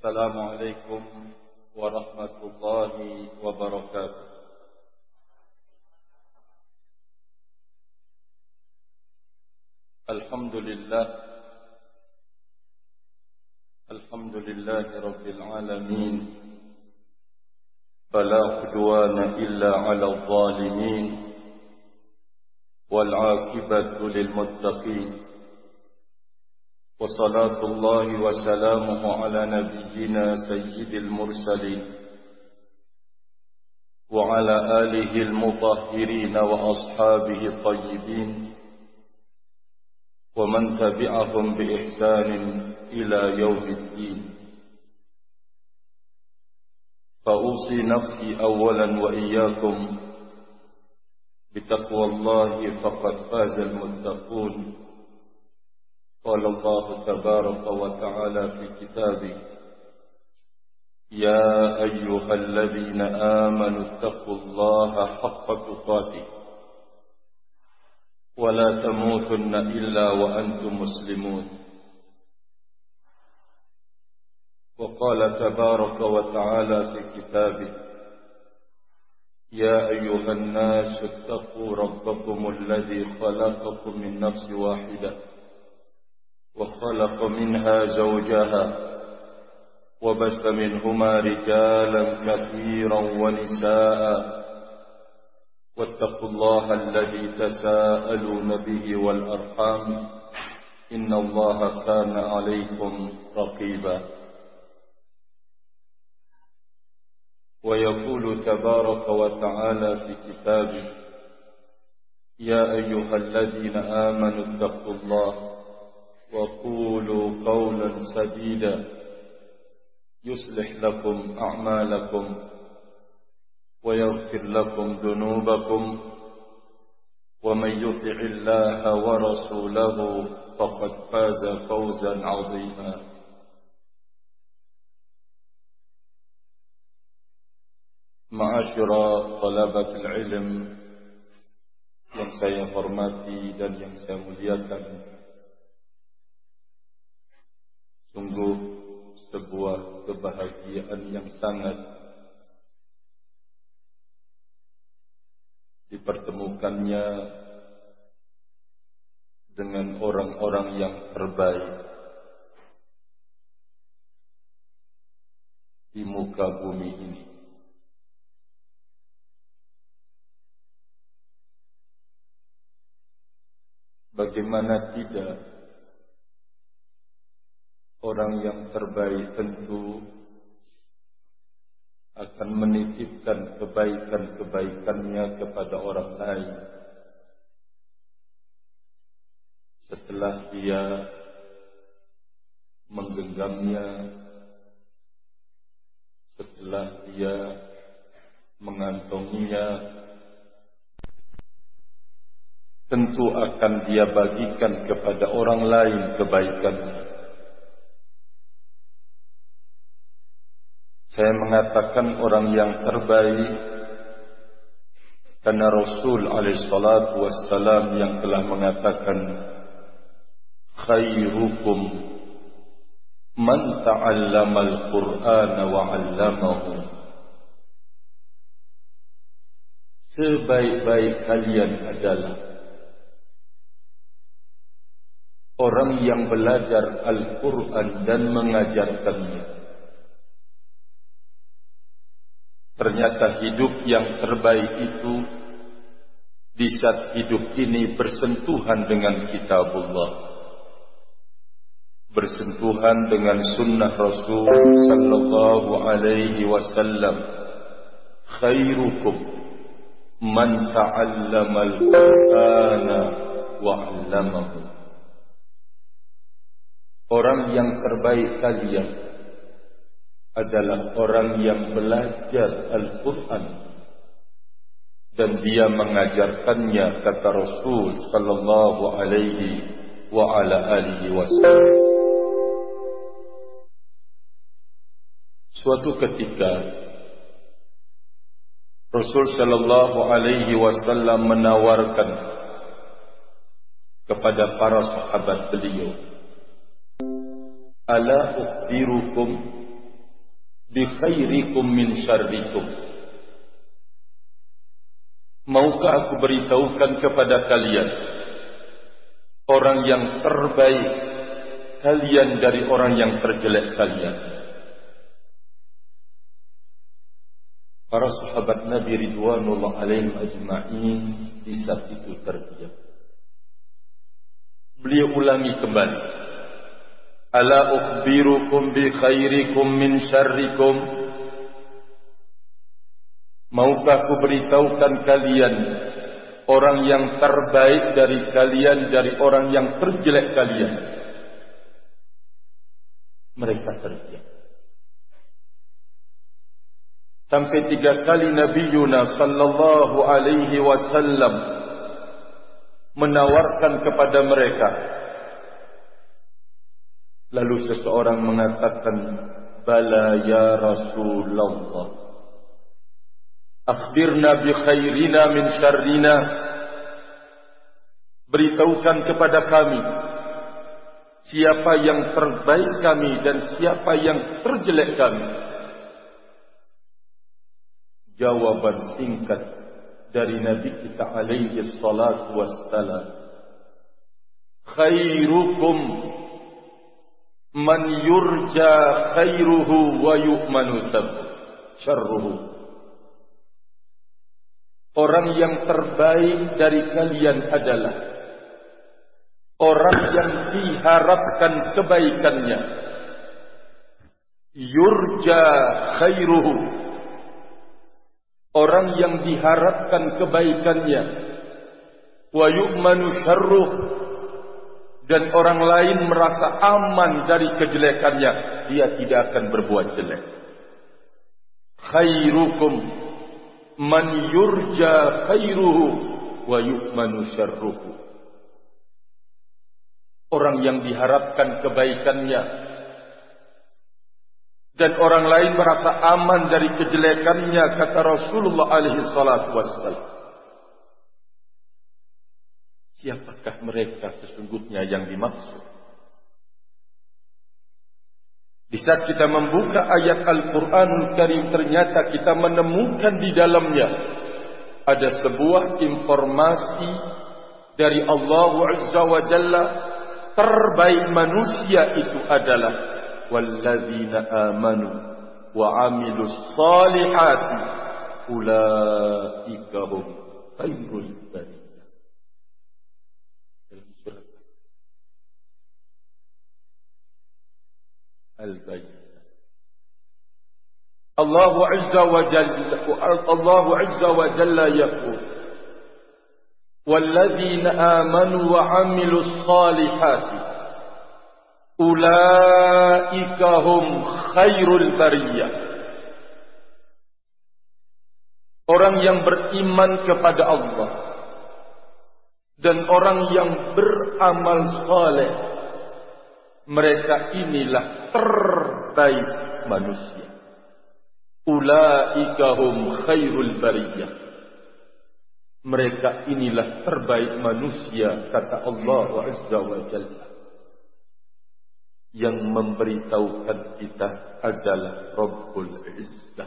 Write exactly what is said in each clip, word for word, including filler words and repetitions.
السلام عليكم ورحمة الله وبركاته. الحمد لله الحمد لله رب العالمين، فلا عدوان إلا على الظالمين، والعاقبة للمتقين، وصلاة الله وسلامه على نبينا سيد المرسلين وعلى آله المطهرين وأصحابه الطيبين ومن تبعهم بإحسان إلى يوم الدين. فأوصي نفسي أولا وإياكم بتقوى الله، فقد فاز المتقون. قال الله تبارك وتعالى في كتابه: يا أيها الذين آمنوا اتقوا الله حق تقاته ولا تموتن إلا وأنتم مسلمون. وقال تبارك وتعالى في كتابه: يا أيها الناس اتقوا ربكم الذي خلقكم من نفس واحدة وخلق منها زوجها وبث منهما رجالا كثيرا ونساء، واتقوا الله الذي تساءلون به والأرحام، إن الله كان عليكم رقيبا. ويقول تبارك وتعالى في كتابه: يا أيها الذين آمنوا اتقوا الله وقولوا قولا سديدا يصلح لكم أعمالكم ويغفر لكم ذنوبكم، ومن يطع الله ورسوله فقد فاز فوزا عظيما. Ma'asyira talabatul ilm yang saya hormati dan yang saya muliakan, sungguh sebuah kebahagiaan yang sangat dipertemukannya dengan orang-orang yang terbaik di muka bumi ini. Bagaimana tidak, orang yang terbaik tentu akan menitipkan kebaikan-kebaikannya kepada orang lain setelah dia menggenggamnya, setelah dia mengantonginya. Tentu akan dia bagikan kepada orang lain kebaikannya. Saya mengatakan orang yang terbaik karena Rasul alaihi salatu wassalam yang telah mengatakan, khairukum man ta'allama al-Qur'ana wa 'allamahu. Sebaik-baik kalian adalah orang yang belajar Al-Quran dan mengajarkannya. Ternyata hidup yang terbaik itu di saat hidup ini bersentuhan dengan kitabullah, bersentuhan dengan sunnah Rasul sallallahu alaihi wasallam. Khairukum man ta'allama al-Qur'ana wa 'allamahu. Orang yang terbaik kalian adalah orang yang belajar Al-Quran dan dia mengajarkannya, kata Rasul sallallahu alaihi wa ala alihi wasallam. Suatu ketika Rasul sallallahu alaihi wasallam menawarkan kepada para sahabat beliau, ala ukhbirukum bi khairikum min syarrikum. Maukah aku beritahukan kepada kalian orang yang terbaik kalian dari orang yang terjelek kalian? Para sahabat Nabi ridwanullah alaihim ajma'in di saat itu terdiam. Beliau ulangi kembali. Ala ukhbirukum bi khairikum min syarrikum. Maukah aku beritahukan kalian orang yang terbaik dari kalian dari orang yang terjelek kalian? Mereka terdiam. Sampai tiga kali Nabi Yunus sallallahu alaihi wasallam menawarkan kepada mereka. Lalu seseorang mengatakan, "Bala ya Rasulullah. Akhbirna bi khairina min syarrina." Beritahukan kepada kami siapa yang terbaik kami dan siapa yang terjelek kami. Jawaban singkat dari Nabi kita alaihi salatu wassalam, khairukum man yurja khairuhu wa yu'manu syarruhu. Orang yang terbaik dari kalian adalah orang yang diharapkan kebaikannya. Yurja khairuhu. Orang yang diharapkan kebaikannya. Wa yu'manu syarruh. Dan orang lain merasa aman dari kejelekannya. Dia tidak akan berbuat jelek. Khairukum man yurja khairuhu wa yu'manu syarruhu. Orang yang diharapkan kebaikannya dan orang lain merasa aman dari kejelekannya, kata Rasulullah alaihi salatu wassalam. Siapakah mereka sesungguhnya yang dimaksud? Di saat kita membuka ayat Al-Quranul Karim, ternyata kita menemukan di dalamnya ada sebuah informasi dari Allah Azza wa Jalla. Terbaik manusia itu adalah walladzina amanu wa amilus salihati ulaika hum khairul bariyah. Dalam surat Al-Bayyinah, Allah Azza wa Jalla Allah Azza wa Jalla yaqul walladzina amanu wa amilus salihati ulaika hum khairul bariyah. Orang yang beriman kepada Allah dan orang yang beramal saleh, mereka inilah terbaik manusia. Ulaika hum khairul bariyah. Mereka inilah terbaik manusia, kata Allah Azza wa Jalla. Yang memberitahukan kita adalah Rabbul Izzah.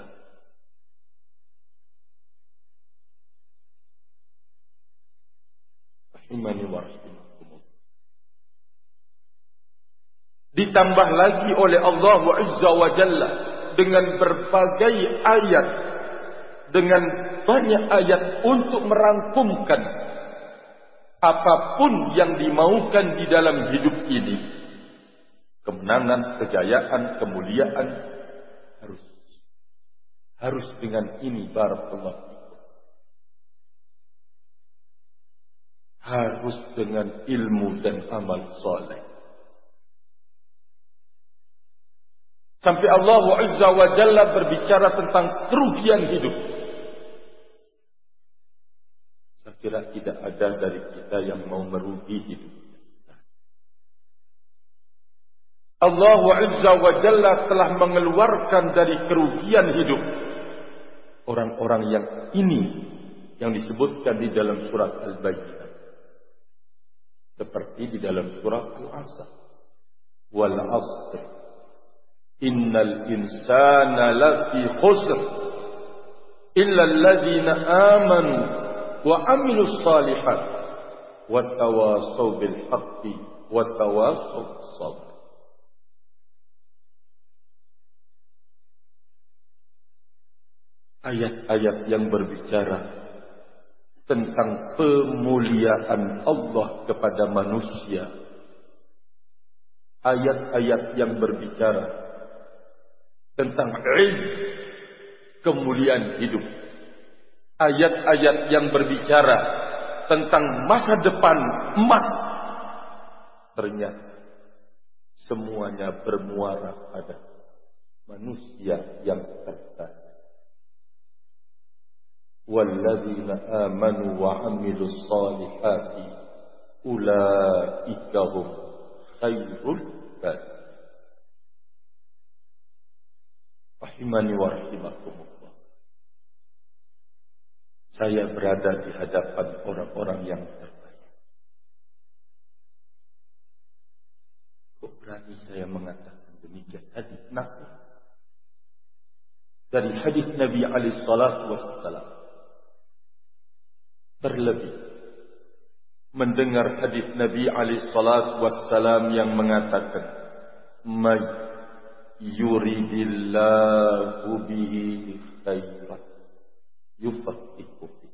Rahimani wa rahimakumullah. Ditambah lagi oleh Allah Azza wa Jalla dengan berbagai ayat, dengan banyak ayat untuk merangkumkan apapun yang dimaukan di dalam hidup ini. Kemenangan, kejayaan, kemuliaan harus harus dengan ini, barakallahu fikum. Harus dengan ilmu dan amal saleh. Sampai Allah Azza wa Jalla berbicara tentang kerugian hidup. Saya kira tidak ada dari kita yang mau merugi hidup. Allah Azza wa Jalla telah mengeluarkan dari kerugian hidup orang-orang yang ini yang disebutkan di dalam surat Al-Bayyinah, seperti di dalam surat Al-Asr, wal 'asr innal insana lafi khusr illa alladhina amanu wa amilus salihat wa tawasaw bil haqqi wa tawasaw bis sabr. Ayat-ayat yang berbicara tentang pemuliaan Allah kepada manusia, ayat-ayat yang berbicara tentang izz, kemuliaan hidup, ayat-ayat yang berbicara tentang masa depan emas, ternyata semuanya bermuara pada manusia yang terbaik. Walladzina amanu wa amilus salihati ulaika hum khairul bariyah. Rahimani wa rahimakumullah. Saya berada di hadapan orang-orang yang terbaik. Kok berani saya mengatakan demikian? Hadis Nabi. Dari hadis Nabi alaihi salatu wassalam. Terlebih mendengar hadis Nabi alaihi salatu wassalam yang mengatakan, "May yuridillahu bihi khairan yufaqihu fi."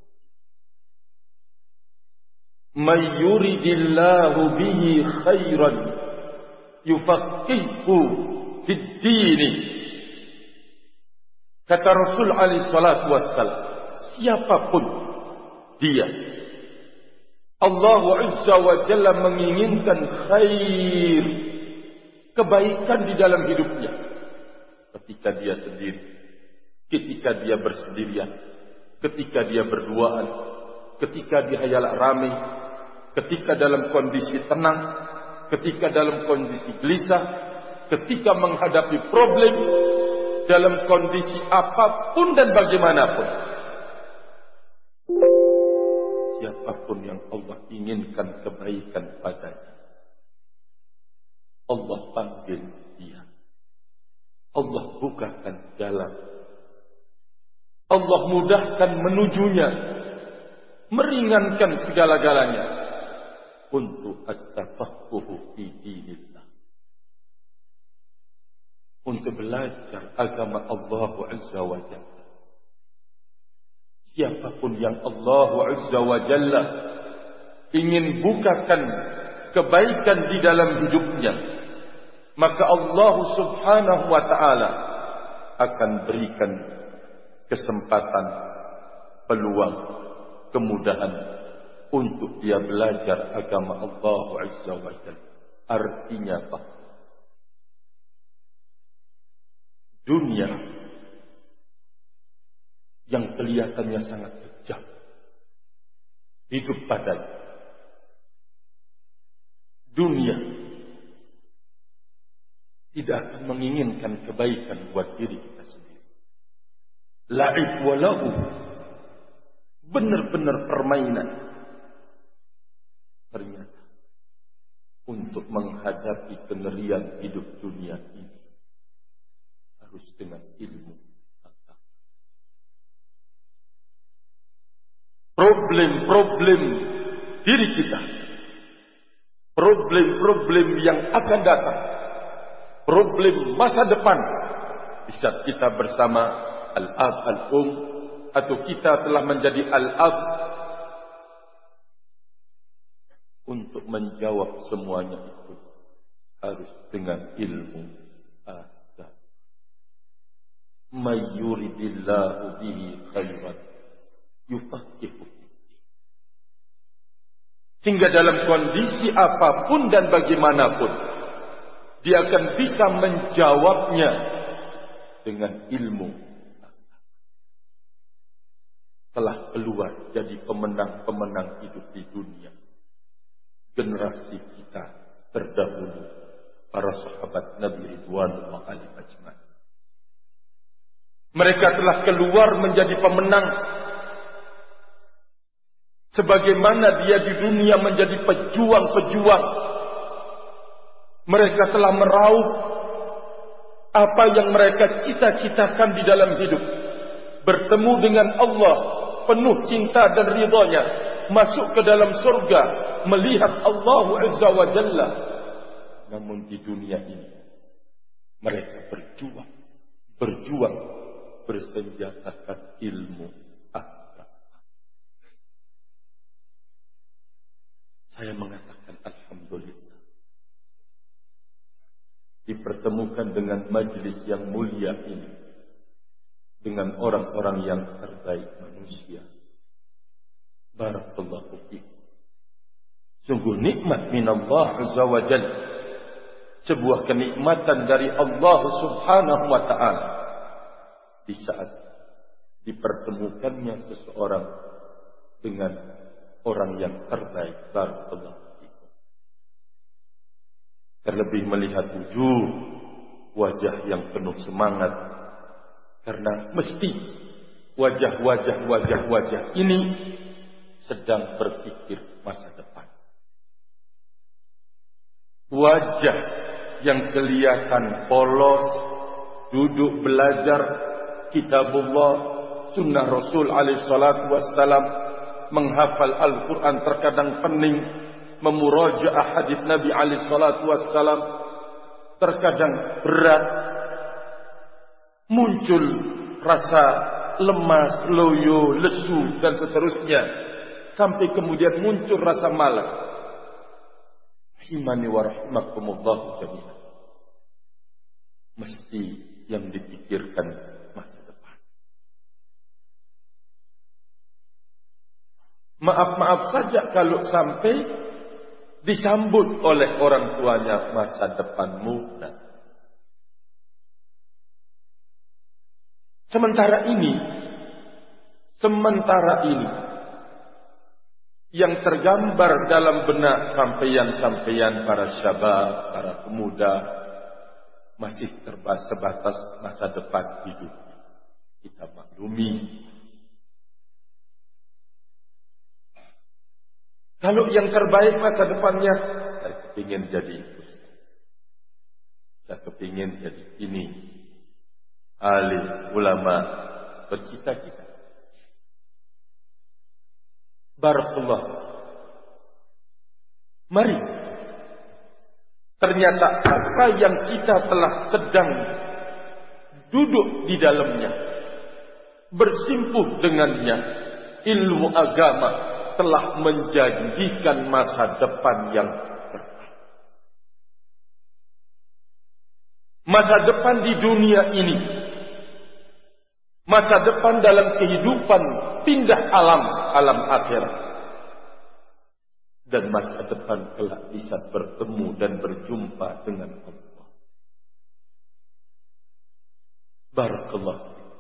May yuridillahu bihi khairan yufaqihu fid din. Kata Rasul alaihi salatu wassalam, siapapun dia, Allah Azza wa Jalla menginginkan khair, kebaikan di dalam hidupnya. Ketika dia sendiri, ketika dia bersendirian, ketika dia berduaan, ketika dia hayalak ramai, ketika dalam kondisi tenang, ketika dalam kondisi gelisah, ketika menghadapi problem, dalam kondisi apapun dan bagaimanapun. Siapapun yang Allah inginkan kebaikan padanya, Allah panggil dia, Allah bukakan jalan, Allah mudahkan menujunya, meringankan segala-galanya untuk at-tafaqquhu fi dinillah, untuk belajar agama Allah Azza wa Jalla. Siapapun yang Allah Azza wa Jalla ingin bukakan kebaikan di dalam hidupnya, maka Allah Subhanahu wa ta'ala akan berikan kesempatan, peluang, kemudahan untuk dia belajar agama Allah Azza wa Jalla. Artinya apa? Dunia yang kelihatannya sangat kejam, hidup padanya. Dunia tidak akan menginginkan kebaikan buat diri kita sendiri. La'ib walahu, benar-benar permainan. Ternyata untuk menghadapi kengerian hidup dunia ini harus dengan ilmu. Problem-problem diri kita, problem-problem yang akan datang, problem masa depan, di saat kita bersama al-ab al-um, atau kita telah menjadi al-ab, untuk menjawab semuanya itu harus dengan ilmu agama. May yuridillahu bihi khairan yufaqihu. Sehingga dalam kondisi apapun dan bagaimanapun, dia akan bisa menjawabnya dengan ilmu. Telah keluar jadi pemenang-pemenang hidup di dunia. Generasi kita terdahulu, para sahabat Nabi Ridwanullah alaihim ajma'in. Mereka telah keluar menjadi pemenang. Sebagaimana dia di dunia menjadi pejuang-pejuang, mereka telah meraup apa yang mereka cita-citakan di dalam hidup. Bertemu dengan Allah, penuh cinta dan ridhanya, masuk ke dalam surga, melihat Allah Azza wa Jalla. Namun di dunia ini mereka berjuang, berjuang, bersenjatakan ilmu agama. Saya mengatakan alhamdulillah, dipertemukan dengan majlis yang mulia ini, dengan orang-orang yang terbaik manusia. Barakallahu fiikum. Sungguh nikmat minallah Azza wa Jalla, sebuah kenikmatan dari Allah Subhanahu wa ta'ala, di saat dipertemukannya seseorang dengan orang yang terbaik. Barakallahu fiikum. Terlebih melihat wujud, wajah yang penuh semangat, karena mesti wajah-wajah wajah-wajah ini sedang berpikir masa depan. Wajah yang kelihatan polos, duduk belajar kitabullah, sunnah Rasul alaihi salatu wassalam, menghafal Al-Quran terkadang pening, memurajaah hadis Nabi alaihi salatu wassalam terkadang berat, muncul rasa lemas, loyo, lesu dan seterusnya, sampai kemudian muncul rasa malas. Rahimani wa rahimakumullah jami'an. Mesti yang dipikirkan masa depan. Maaf-maaf saja kalau sampai disambut oleh orang tuanya, masa depanmu nah. Sementara ini, sementara ini, yang tergambar dalam benak sampeyan-sampeyan para syabab, para pemuda, masih terbas sebatas masa depan hidup. Kita maklumi. Kalau yang terbaik masa depannya, saya kepingin jadi ustaz, saya kepingin jadi ini, alim, ulama, bercita-cita. Barakallah. Mari, ternyata apa yang kita telah sedang duduk di dalamnya, bersimpuh dengannya, ilmu agama telah menjanjikan masa depan yang cerah. Masa depan di dunia ini, masa depan dalam kehidupan pindah alam, alam akhirat, dan masa depan kelak bisa bertemu dan berjumpa dengan Allah. Barakallah.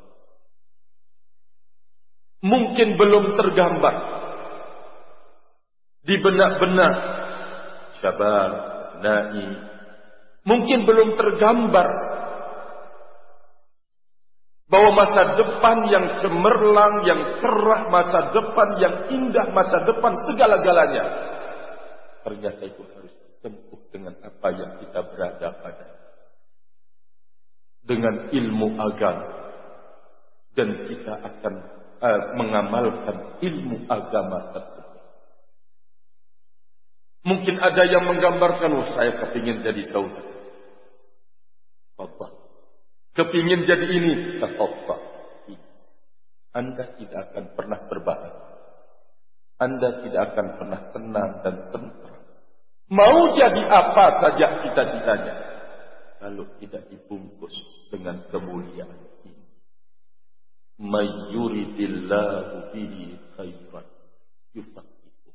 Mungkin belum tergambar di benak-benak syabab, na'i, mungkin belum tergambar bahwa masa depan yang cemerlang, yang cerah, masa depan yang indah, masa depan segala-galanya, ternyata itu harus ditempuh dengan apa yang kita berada pada, dengan ilmu agama, dan kita akan uh, mengamalkan ilmu agama tersebut. Mungkin ada yang menggambarkan, oh, saya kepingin jadi saudara, Allah, kepingin jadi ini, Allah. Anda tidak akan pernah berbahagia, Anda tidak akan pernah tenang dan tentram. Mau jadi apa saja cita-citanya, kalau tidak dibungkus dengan kemuliaan ini. May yuridillahu bihi khairan yufaqihuhu.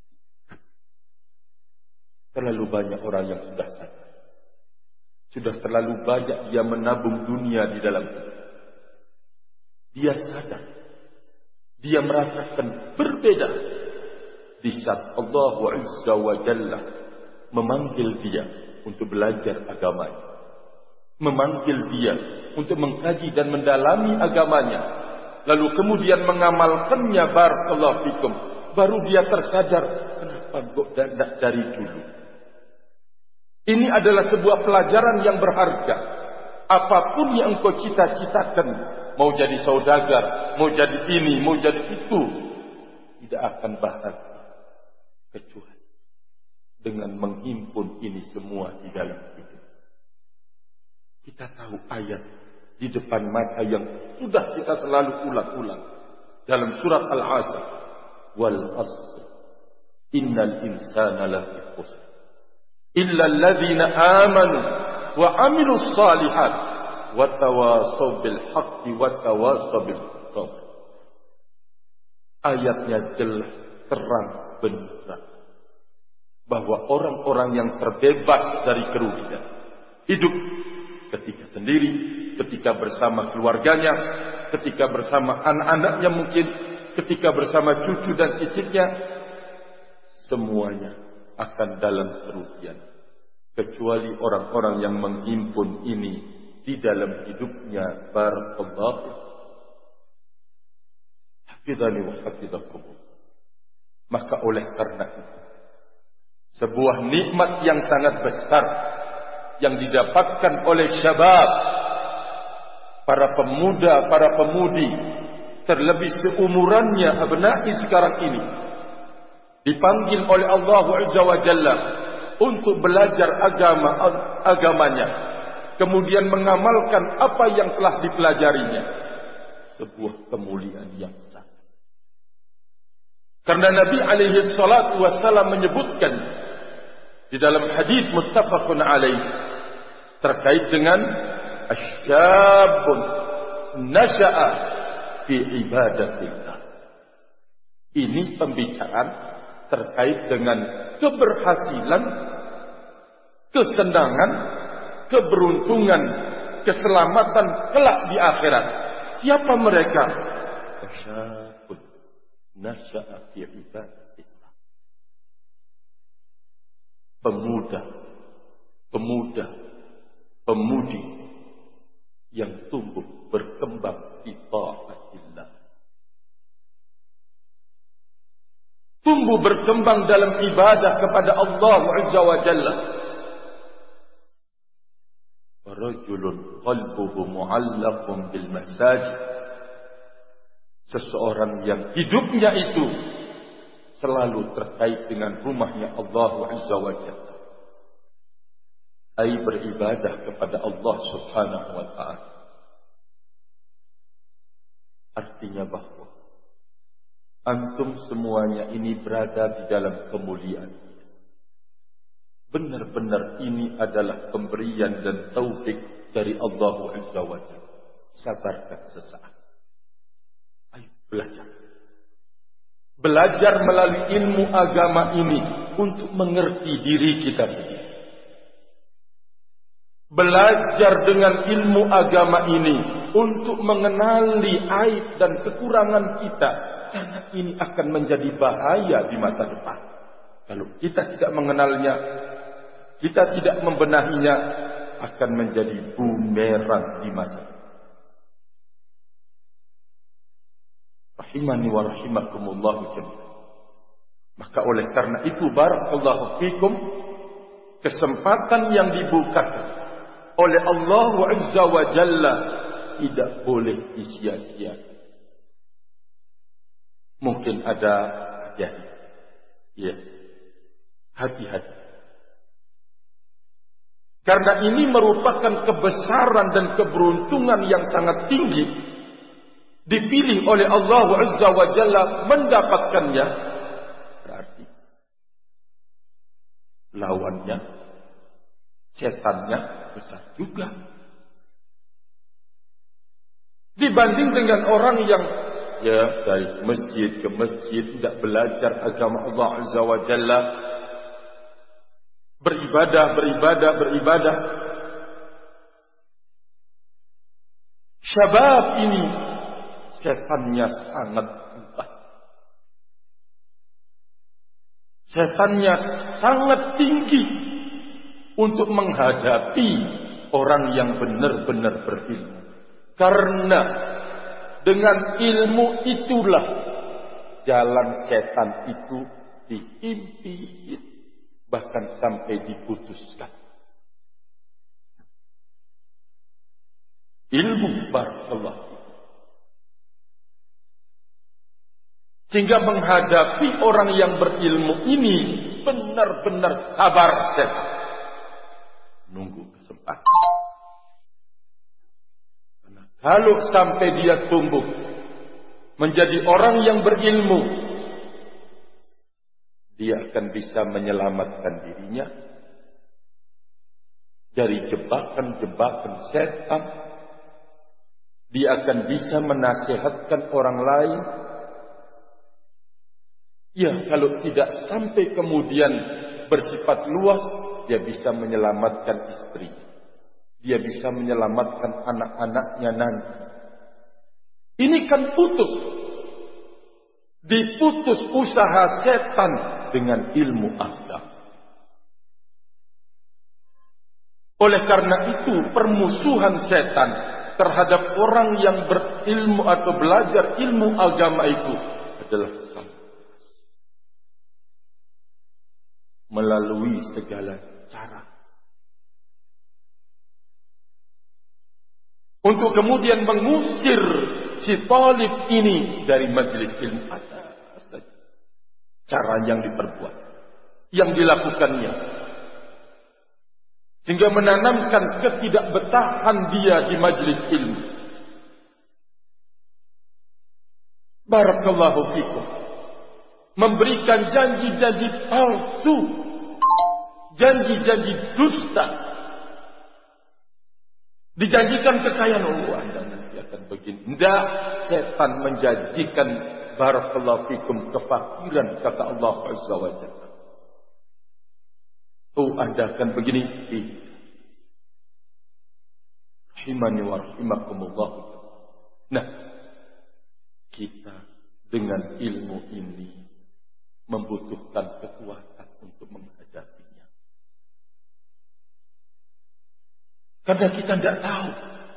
Terlalu banyak orang yang sudah sadar, sudah terlalu banyak dia menabung dunia di dalam hidup. Dia sadar, dia merasakan berbeda di saat Allah Azza wa Jalla memanggil dia untuk belajar agamanya, memanggil dia untuk mengkaji dan mendalami agamanya, lalu kemudian mengamalkannya. Barakallahu fikum. Baru dia tersadar, kenapa kok tidak dari dulu. Ini adalah sebuah pelajaran yang berharga. apapun yang engkau cita-citakan, mau jadi saudagar, mau jadi ini, mau jadi itu, tidak akan bahagia kecuali dengan menghimpun ini semua di dalam hidup. Kita tahu ayat di depan mata yang sudah kita selalu ulang-ulang dalam surat Al-Asr, wal asr innal insana lafi khusr illa alladhina amanu wa amilus salihat wa tawasaw bil haqqi wa tawasaw bil sabr. Ayatnya jelas, terang, benar bahwa orang-orang yang terbebas dari kerugian hidup ketika sendiri, ketika bersama keluarganya, ketika bersama anak-anaknya mungkin, ketika bersama cucu dan cicitnya, semuanya akan dalam kerugian. Kecuali orang-orang yang menghimpun ini di dalam hidupnya. Barakallahu hafidhani wa hafidhakum. Maka oleh karena itu, sebuah nikmat yang sangat besar yang didapatkan oleh syabab, para pemuda, para pemudi, terlebih seumurannya abna'i sekarang ini, dipanggil oleh Allah Azza wa Jalla untuk belajar agama agamanya, kemudian mengamalkan apa yang telah dipelajarinya. Sebuah kemuliaan yang besar. Karena Nabi alaihi salatu wassalam menyebutkan di dalam hadis muttafaqun alaih terkait dengan asyabun nasha'a fi ibadatillah. Ini pembicaraan terkait dengan keberhasilan, kesenangan, keberuntungan, keselamatan kelak di akhirat. Siapa mereka? Asyabun nasha'a fi ibadatillah. Pemuda, pemuda, pemudi yang tumbuh berkembang di taatillah, tumbuh berkembang dalam ibadah kepada Allah Azza wa Jalla. Rajulun qalbuhu mu'allaqun bil masajid, seseorang yang hidupnya itu selalu terkait dengan rumahnya Allah Azza wa Jalla, ai beribadah kepada Allah Subhanahu wa ta'ala. Artinya bahwa antum semuanya ini berada di dalam kemuliaan. Benar-benar ini adalah pemberian dan taufik dari Allah Azza wa Jalla. Sabarkan sesaat. Ayo belajar. Belajar melalui ilmu agama ini untuk mengerti diri kita sendiri. Belajar dengan ilmu agama ini untuk mengenali aib dan kekurangan kita, karena ini akan menjadi bahaya di masa depan. Kalau kita tidak mengenalnya, kita tidak membenahinya, akan menjadi bumerang di masa depan. Rahimani wa rahimakumullah jami'an. Maka oleh karena itu, barakallahu fikum, kesempatan yang dibukakan oleh Allah Azza wa Jalla tidak boleh disia-siakan. Mungkin ada hati-hati. Ya. Hati-hati. Karena ini merupakan kebesaran dan keberuntungan yang sangat tinggi, dipilih oleh Allah Azza wa Jalla mendapatkannya, berarti lawannya, setannya besar juga. Dibanding dengan orang yang ya dari masjid ke masjid tidak belajar agama Allah Azza wa Jalla, beribadah, beribadah, beribadah. Syabab ini setannya sangat kuat. Setannya sangat tinggi untuk menghadapi orang yang benar-benar berilmu. Karena dengan ilmu itulah jalan setan itu diimpit, bahkan sampai diputuskan. ilmu. Barakallahu. Sehingga menghadapi orang yang berilmu ini benar-benar sabar setan. Nunggu kesempatan. Karena kalau sampai dia tumbuh menjadi orang yang berilmu, dia akan bisa menyelamatkan dirinya dari jebakan-jebakan setan. Dia akan bisa menasihatkan orang lain. Ya, kalau tidak sampai kemudian bersifat luas, dia bisa menyelamatkan istri. Dia bisa menyelamatkan anak-anaknya nanti. Ini kan putus. Diputus usaha setan dengan ilmu agama. Oleh karena itu, permusuhan setan terhadap orang yang berilmu atau belajar ilmu agama itu adalah sangat melalui segala cara. Untuk kemudian mengusir si talib ini dari majelis ilmu. Ada saja cara yang diperbuat, yang dilakukannya, sehingga menanamkan ketidakbetahan dia di majelis ilmu. Barakallahu fikum. Memberikan janji-janji palsu, janji-janji dusta. Dijanjikan kekayaan, oh Anda nanti akan begini. Tidak, setan menjanjikan barakallahu fikum kefakiran, kata Allah Azza wa Jalla. Oh Anda akan begini. Rahimani wa rahimakumullah. Nah, kita dengan ilmu ini membutuhkan kekuatan untuk menghadapinya. Karena kita tidak tahu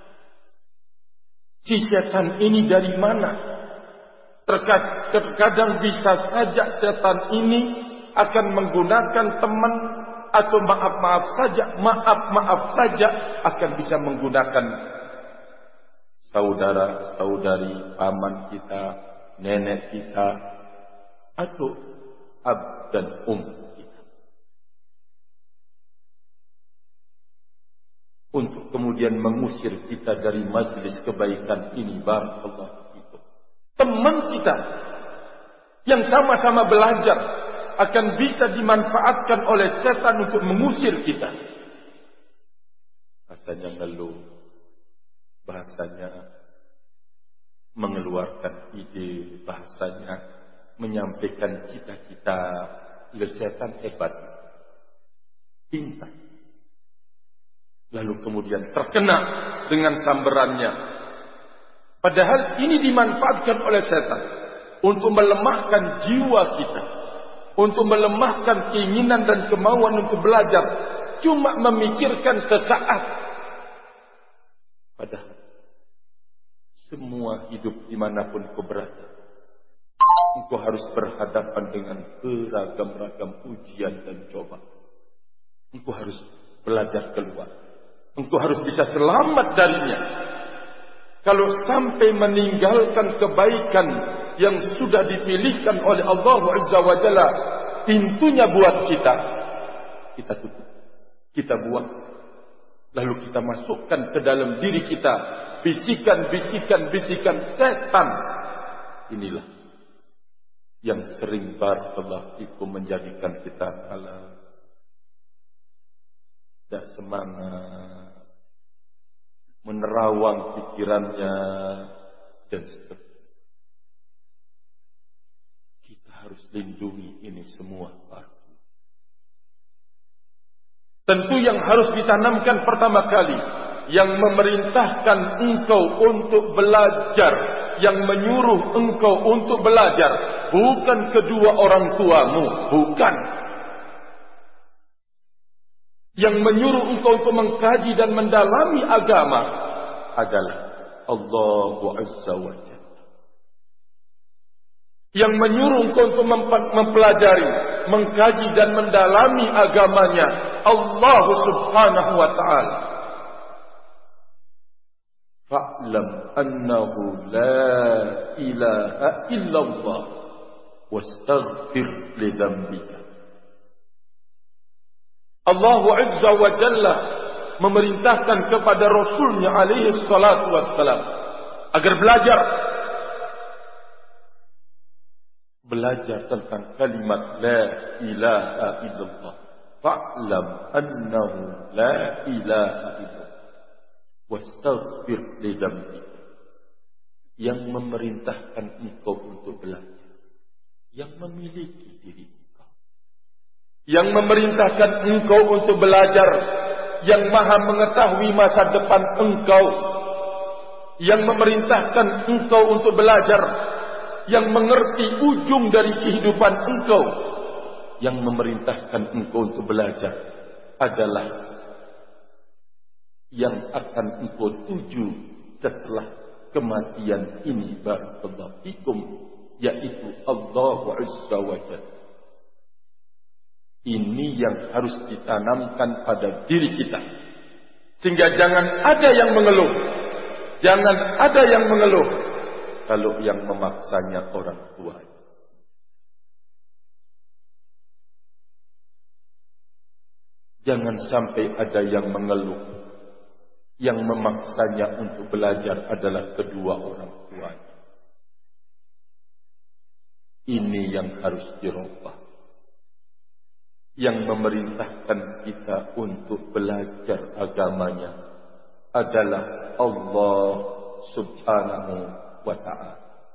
si setan ini dari mana. Terkadang bisa saja setan ini akan menggunakan teman, atau maaf-maaf saja, maaf-maaf saja akan bisa menggunakan saudara, saudari, paman kita, nenek kita, atau ab dan um kita, untuk kemudian mengusir kita dari majlis kebaikan ini. Barakallahu fikum. Teman kita yang sama-sama belajar akan bisa dimanfaatkan oleh setan untuk mengusir kita. Bahasanya ngeluh, bahasanya mengeluarkan ide, bahasanya menyampaikan cita-cita. Setan hebat, pintar. Lalu kemudian terkena dengan sambarannya. Padahal ini dimanfaatkan oleh setan untuk melemahkan jiwa kita, untuk melemahkan keinginan dan kemauan untuk belajar, cuma memikirkan sesaat. Padahal semua hidup dimanapun kau berada, engkau harus berhadapan dengan beragam-ragam ujian dan cobaan. Engkau harus belajar keluar. Engkau harus bisa selamat darinya. Kalau sampai meninggalkan kebaikan yang sudah dipilihkan oleh Allah Azza wa Jalla, pintunya buat kita, kita tutup, kita buang. Lalu kita masukkan ke dalam diri kita bisikan-bisikan-bisikan setan. Inilah yang sering barakallahu fikum menjadikan kita kalah, tidak semangat, menerawang pikirannya, dan seterusnya. Kita harus lindungi ini semua. Tentu yang harus ditanamkan pertama kali, yang memerintahkan engkau untuk belajar, yang menyuruh engkau untuk belajar, bukan kedua orang tuamu, bukan. Yang menyuruh engkau untuk mengkaji dan mendalami agama adalah Allah Azza wa Jalla. Yang menyuruh engkau untuk mempelajari, mengkaji dan mendalami agamanya Allah Subhanahu wa ta'ala. fa'lam annahu la ilaha illallah wastaghfir li dzambika. Allah Azza wa Jalla memerintahkan kepada Rasulnya alaihi salatu wassalam agar belajar belajar tentang kalimat la ilaha illallah. Fa'lam annahu la ilaha illallah wastaghfir li dzambika. Yang memerintahkan engkau untuk belajar, yang memiliki diri engkau, yang memerintahkan engkau untuk belajar, yang maha mengetahui masa depan engkau, yang memerintahkan engkau untuk belajar, yang mengerti ujung dari kehidupan engkau, yang memerintahkan engkau untuk belajar adalah yang akan engkau tuju setelah kematian ini, barakallahu fikum, yaitu Allah Azza wa Jalla. Ini yang harus ditanamkan pada diri kita, sehingga jangan ada yang mengeluh, jangan ada yang mengeluh kalau yang memaksanya orang tua. Jangan sampai ada yang mengeluh, yang memaksanya untuk belajar adalah kedua orang tuanya. Ini yang harus dirubah. Yang memerintahkan kita untuk belajar agamanya adalah Allah Subhanahu wa ta'ala.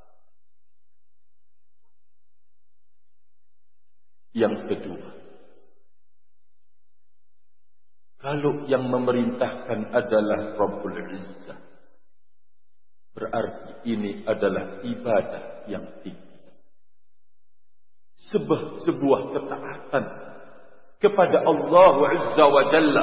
Yang kedua, kalau yang memerintahkan adalah Rabbul Izzah, berarti ini adalah ibadah yang tinggi. Sebuah, sebuah ketaatan kepada Allah Azza wa Jalla.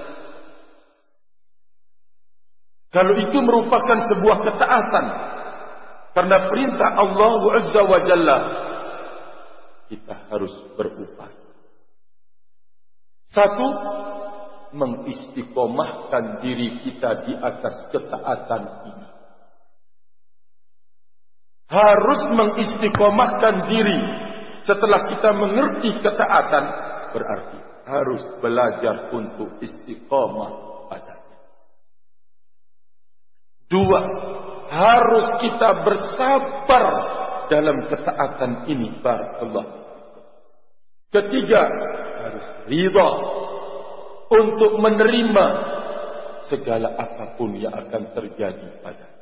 Kalau itu merupakan sebuah ketaatan karena perintah Allah Azza wa Jalla, kita harus berupaya. Satu, mengistiqomahkan diri kita di atas ketaatan ini. Harus mengistiqomahkan diri setelah kita mengerti ketaatan, berarti harus belajar untuk istiqomah padanya. Dua, harus kita bersabar dalam ketaatan ini, barakallahu. Ketiga, harus ridha untuk menerima segala apapun yang akan terjadi pada.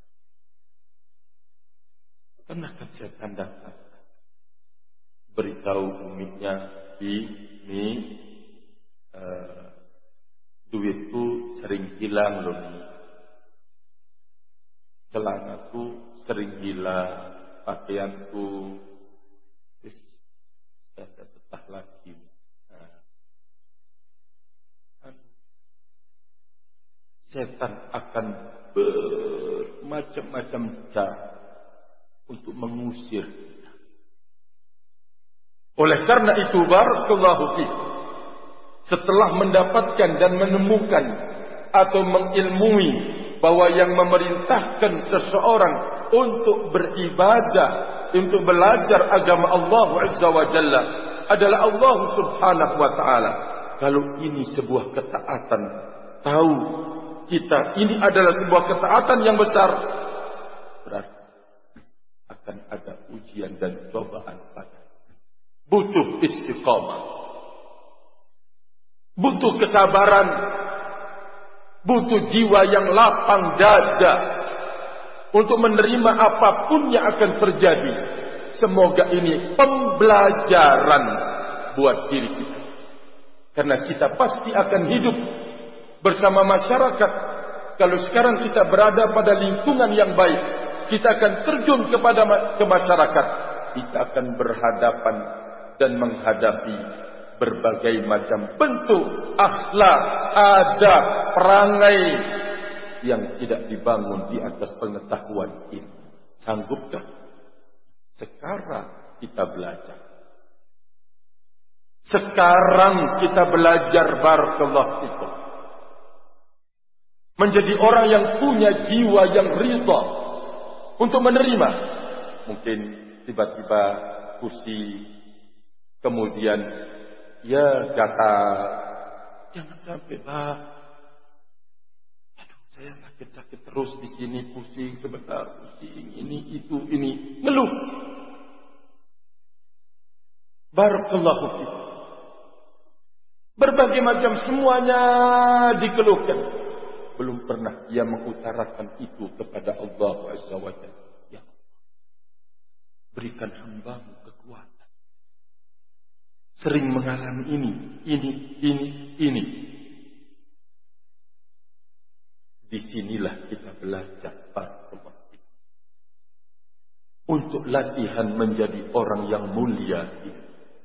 Pernah kan saya tandakan beritahu uminya, di ini uh, duitku sering hilang loh nih, celanaku sering hilang, pakaianku terus saya tetap lagi. Setan akan bermacam-macam cara untuk mengusir kita. Oleh karena itu, barakallahu fiik, setelah mendapatkan dan menemukan atau mengilmui bahwa yang memerintahkan seseorang untuk beribadah, untuk belajar agama Allah Azza wa Jalla adalah Allah Subhanahu wa ta'ala. Kalau ini sebuah ketaatan, tahu kita ini adalah sebuah ketaatan yang besar, berarti akan ada ujian dan cobaan pada. Butuh istiqamah, butuh kesabaran, butuh jiwa yang lapang dada untuk menerima apapun yang akan terjadi. Semoga ini pembelajaran buat diri kita, karena kita pasti akan hidup bersama masyarakat. Kalau sekarang kita berada pada lingkungan yang baik, kita akan terjun kepada ke masyarakat. Kita akan berhadapan dan menghadapi berbagai macam bentuk akhlak, adab, perangai yang tidak dibangun di atas pengetahuan ini. Sanggupkah sekarang kita belajar? Sekarang kita belajar, barakallahu fikum. menjadi orang yang punya jiwa yang ridha untuk menerima. Mungkin tiba-tiba pusing, kemudian ya kata, jangan sampai lah, aduh saya sakit-sakit terus di sini, pusing sebentar, pusing ini itu ini, ngeluh. Barakallahu fiik. Berbagai macam semuanya dikeluhkan. Belum pernah ia mengutarakan itu kepada Allah Azza wa Jalla. Ya, berikan hambamu kekuatan. Sering mengalami ini, ini, ini, ini. Disinilah kita belajar barakallahu fiik. Untuk latihan menjadi orang yang mulia ini.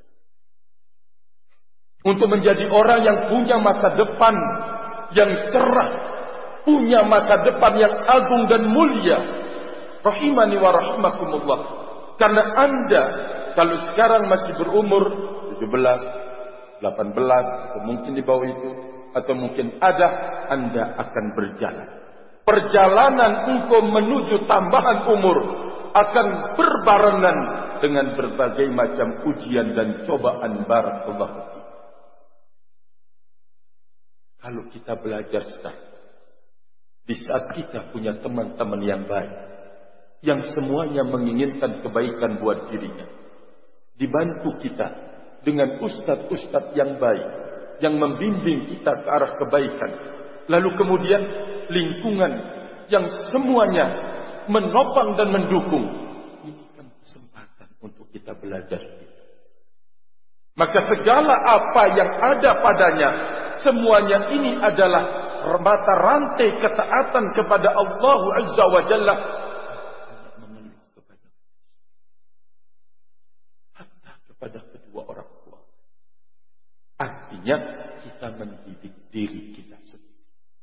Untuk menjadi orang yang punya masa depan yang cerah, punya masa depan yang agung dan mulia. Rahimani wa rahimakumullah. Karena Anda kalau sekarang masih berumur tujuh belas, delapan belas atau mungkin di bawah itu, atau mungkin ada, Anda akan berjalan. Perjalanan engkau menuju tambahan umur akan berbarengan dengan berbagai macam ujian dan cobaan. Barakallahu. Kalau kita belajar sekarang, di saat kita punya teman-teman yang baik, yang semuanya menginginkan kebaikan buat dirinya, dibantu kita dengan ustadz-ustadz yang baik, yang membimbing kita ke arah kebaikan, lalu kemudian lingkungan yang semuanya menopang dan mendukung, ini kan kesempatan untuk kita belajar. Maka segala apa yang ada padanya, semuanya ini adalah mata rantai ketaatan kepada Allah Azza wa Jalla. Mengeluh kepada hatta kepada kedua orang tua. Artinya kita mendidik diri kita sendiri.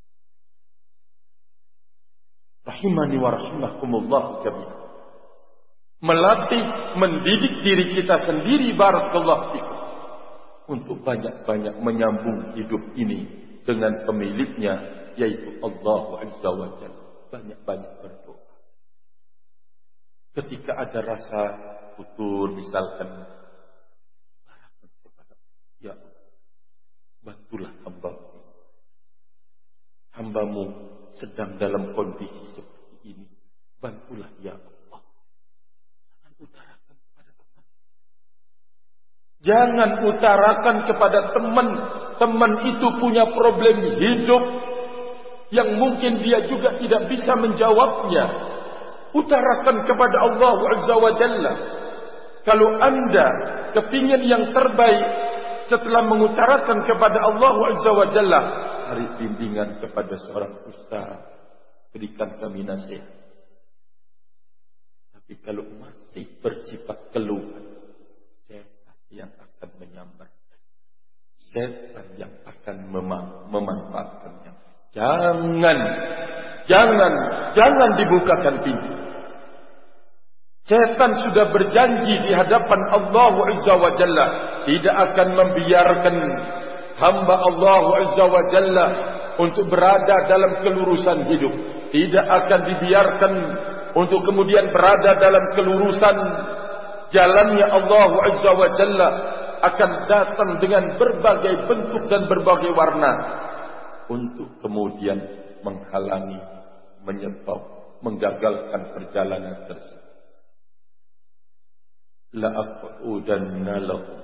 Rahimani wa rahimakumullah jami'an. Melatih, mendidik diri kita sendiri barakallahu fikum. Untuk banyak-banyak menyambung hidup ini dengan pemiliknya, yaitu Allah Azza wa Jalla. Banyak-banyak berdoa. Ketika ada rasa futur misalkan, ya bantulah hambamu. Hambamu sedang dalam kondisi seperti ini. Bantulah ya Allah. Jangan utarakan kepada teman. Jangan utarakan kepada teman. Teman itu punya problem hidup yang mungkin dia juga tidak bisa menjawabnya. Utarakan kepada Allah Azza wa Jalla. Kalau Anda kepingin yang terbaik, setelah mengutarakan kepada Allah Azza wa Jalla, cari bimbingan kepada seorang ustaz, berikan kami nasihat. Tapi kalau masih bersifat keluhan, setan yang akan menyambarkan, setan yang akan mem- memanfaatkannya. Jangan, jangan, jangan dibukakan pintu. Setan sudah berjanji di hadapan Allah Azza wa Jalla tidak akan membiarkan hamba Allah Azza wa Jalla untuk berada dalam kelurusan hidup. Tidak akan dibiarkan untuk kemudian berada dalam kelurusan jalannya Allah Azza wa Jalla. Akan datang dengan berbagai bentuk dan berbagai warna untuk kemudian menghalangi, menyetop, menggagalkan perjalanan tersebut. La aqudanna lahum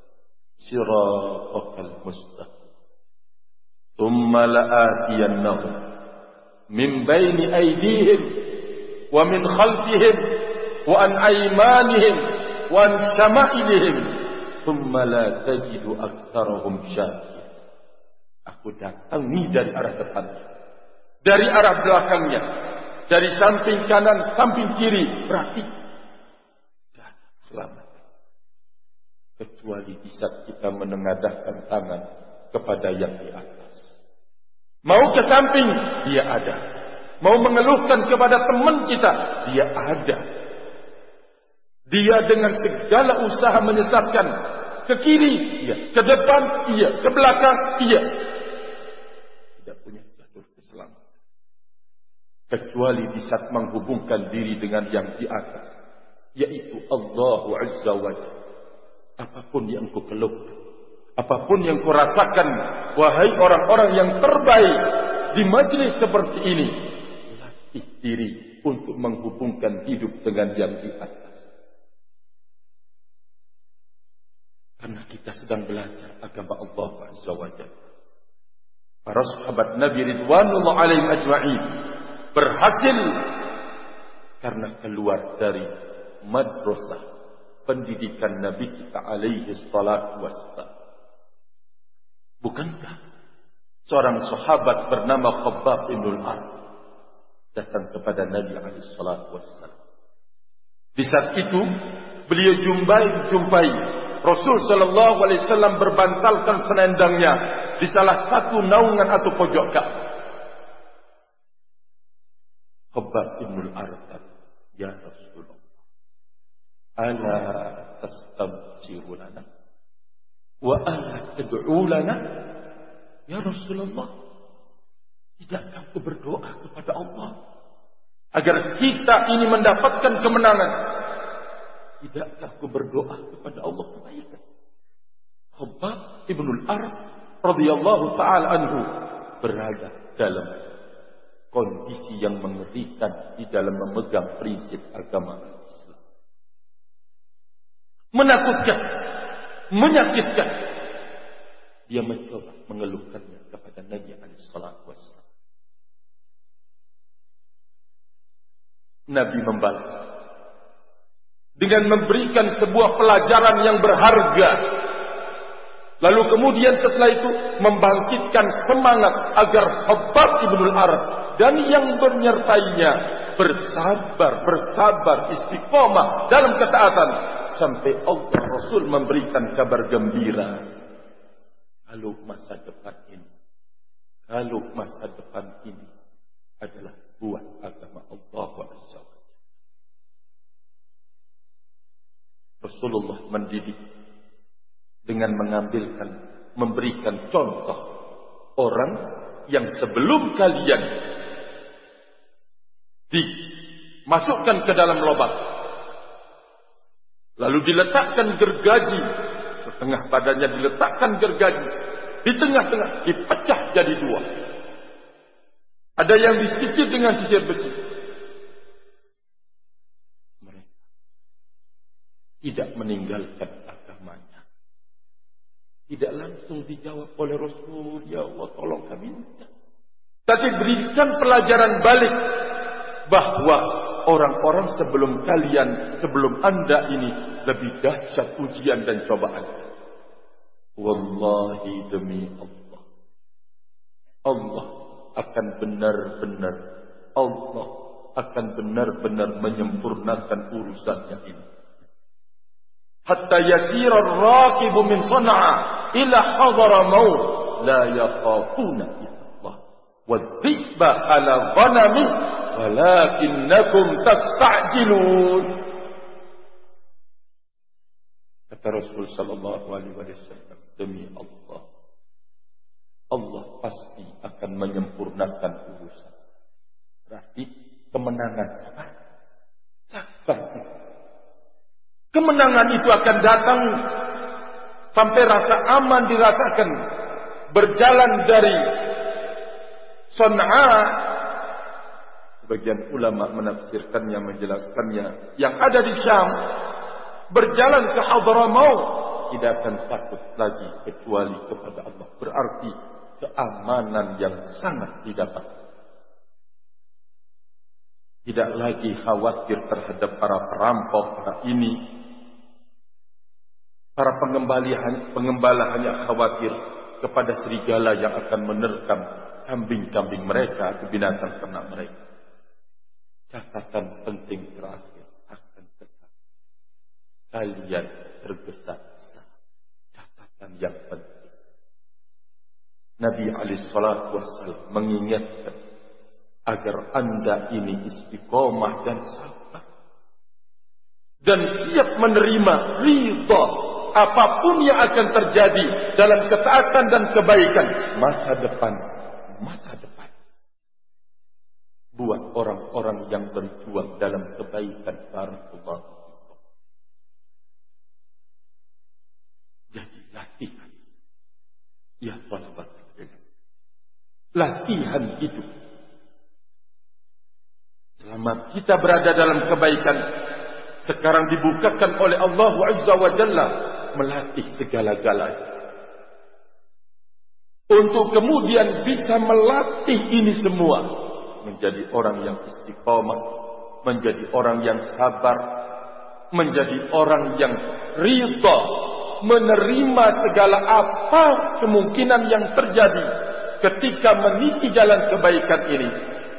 siratal mustaqim thumma la'atiyannahum min baini aydihim wa min khalfihim wa an aymanihim wa an shama'ilihim thumma la tajidu aktsarahum syakirin. Aku datangi dari arah depannya, dari arah belakangnya, dari samping kanan, samping kiri. Berarti dan selamat. Kecuali di saat kita menengadahkan tangan kepada yang di atas. Mau ke samping, dia ada. Mau mengeluhkan kepada teman kita, dia ada. Dia dengan segala usaha menyesatkan. Ke kiri, iya. Ke depan, iya. Ke belakang, iya. Tidak punya jalur keselamatan. kecuali di saat menghubungkan diri dengan yang di atas, yaitu Allah Azza wa Jalla. Apapun yang kau keluhkan, apapun yang kau rasakan, wahai orang-orang yang terbaik di majlis seperti ini, latih diri untuk menghubungkan hidup dengan yang di atas. Karena kita sedang belajar agama Allah Azza wa Jalla. Para sahabat Nabi ridwanullah alaihim ajma'in berhasil karena keluar dari madrasah pendidikan Nabi kita alaihi salatu wassalam. Bukankah seorang sahabat bernama Khabbab bin al-Arad datang kepada Nabi alaihi salatu wassalam. Di saat itu beliau jumpai jumpai Rasul sallallahu alaihi wasallam berbantalkan selendangnya di salah satu naungan atau pojok Ka'bah. Khabbab bin al-Arad, ya Rasulullah, ala tastamsiru lana wa ala tad'u lana? Ya Rasulullah, tidakkah kau berdoa kepada Allah agar kita ini mendapatkan kemenangan? Tidakkah kau berdoa kepada Allah kebaikan? Khabbab bin al-Arad radhiyallahu ta'ala anhu berada dalam kondisi yang mengerikan di dalam memegang prinsip agama Islam. Menakutkan, menyakitkan. Dia mencoba mengeluhkannya kepada Nabi alaihi salatu wassalam. Nabi membalas dengan memberikan sebuah pelajaran yang berharga. Lalu kemudian setelah itu membangkitkan semangat agar Khabbab bin al-Arad dan yang menyertainya bersabar, bersabar, istiqomah dalam ketaatan sampai Allah Rasul memberikan kabar gembira. Kalau masa depan ini, kalau masa depan ini adalah buah agama Allah Azza wa Jalla. Rasulullah mendidik dengan mengambilkan, memberikan contoh orang yang sebelum kalian dimasukkan ke dalam lubang, lalu diletakkan gergaji, setengah badannya diletakkan gergaji, di tengah-tengah dipecah jadi dua. Ada yang disisir dengan sisir besi. Mereka tidak meninggalkan agamanya. Tidak langsung dijawab oleh Rasul, ya Allah tolong kami minta. Tapi berikan pelajaran balik bahwa orang-orang sebelum kalian, sebelum anda ini lebih dahsyat ujian dan cobaan. Wallahi demi Allah, Allah akan benar-benar, Allah akan benar-benar menyempurnakan urusannya ini. Hatta yasira ar-raqibu min Sana'a ila hadara maut la yakhafuna illallah wadh-dhi'ba ala ghanami walakinnakum tasta'jilun. Kata Rasul sallallahu alaihi wasallam, demi Allah, Allah pasti akan menyempurnakan urusan. Berarti kemenangan sabar. Sabar. Kemenangan itu akan datang sampai rasa aman dirasakan. Berjalan dari Sana'a, sebagian ulama menafsirkannya, menjelaskannya, yang ada di Syam, berjalan ke Hadramaut, tidak akan takut lagi kecuali kepada Allah. Berarti keamanan yang sangat didapat. Tidak lagi khawatir terhadap para perampok, para ini. Para pengembali, pengembala hanya khawatir kepada serigala yang akan menerkam kambing-kambing mereka atau binatang ternak mereka. Catatan penting terakhir akan tetap kalian tergesa-gesa. Catatan yang penting. Nabi alaihi salatu wassalam mengingatkan agar anda ini istiqomah dan sabar dan siap menerima ridha apapun yang akan terjadi dalam ketaatan dan kebaikan masa depan, masa depan. buat orang-orang yang berjuang dalam kebaikan. Barakallahu fikum. Jadi latihan. Ya talabat ilmu. Latihan hidup. Selama kita berada dalam kebaikan, sekarang dibukakan oleh Allah Azza wa Jalla melatih segala-galanya. Untuk kemudian bisa melatih ini semua. Menjadi orang yang istiqamah. Menjadi orang yang sabar. Menjadi orang yang ridha. Menerima segala apa kemungkinan yang terjadi ketika meniti jalan kebaikan ini.